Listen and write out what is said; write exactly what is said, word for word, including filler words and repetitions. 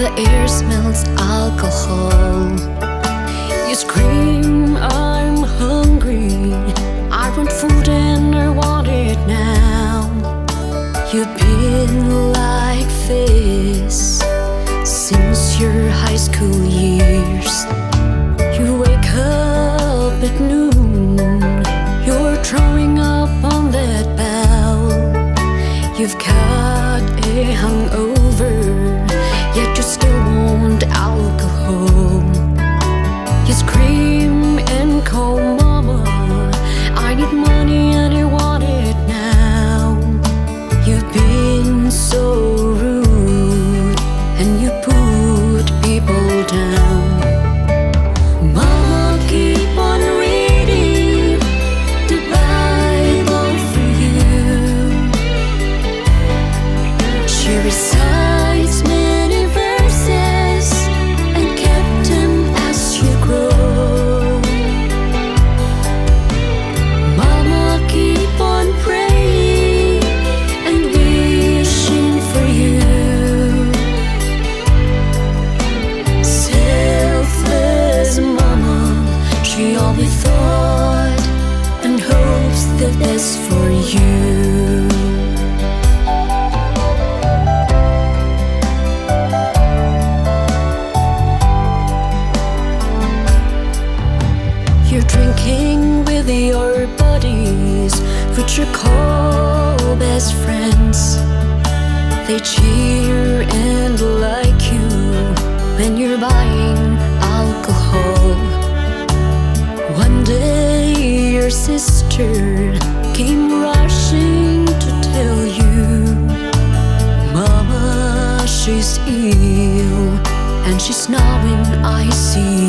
the air smells alcohol. You scream, I'm hungry, I want food and I want it now. You've been like this since your high school years. You wake up at noon, you're throwing up on that bell. You've got a hangover, yet you still want alcohol. You scream and call mama, I need money and I want it now. You've been so rude and you put people down. Mama, keep on reading the Bible for you. She recites many verses and kept them as you grow. Mama, keep on praying and wishing for you. Selfless mama, she always thought and hopes the best for you. You're drinking with your buddies, which you call best friends. They cheer and like you when you're buying alcohol. One day your sister came rushing to tell you, Mama, she's ill and she's now in I C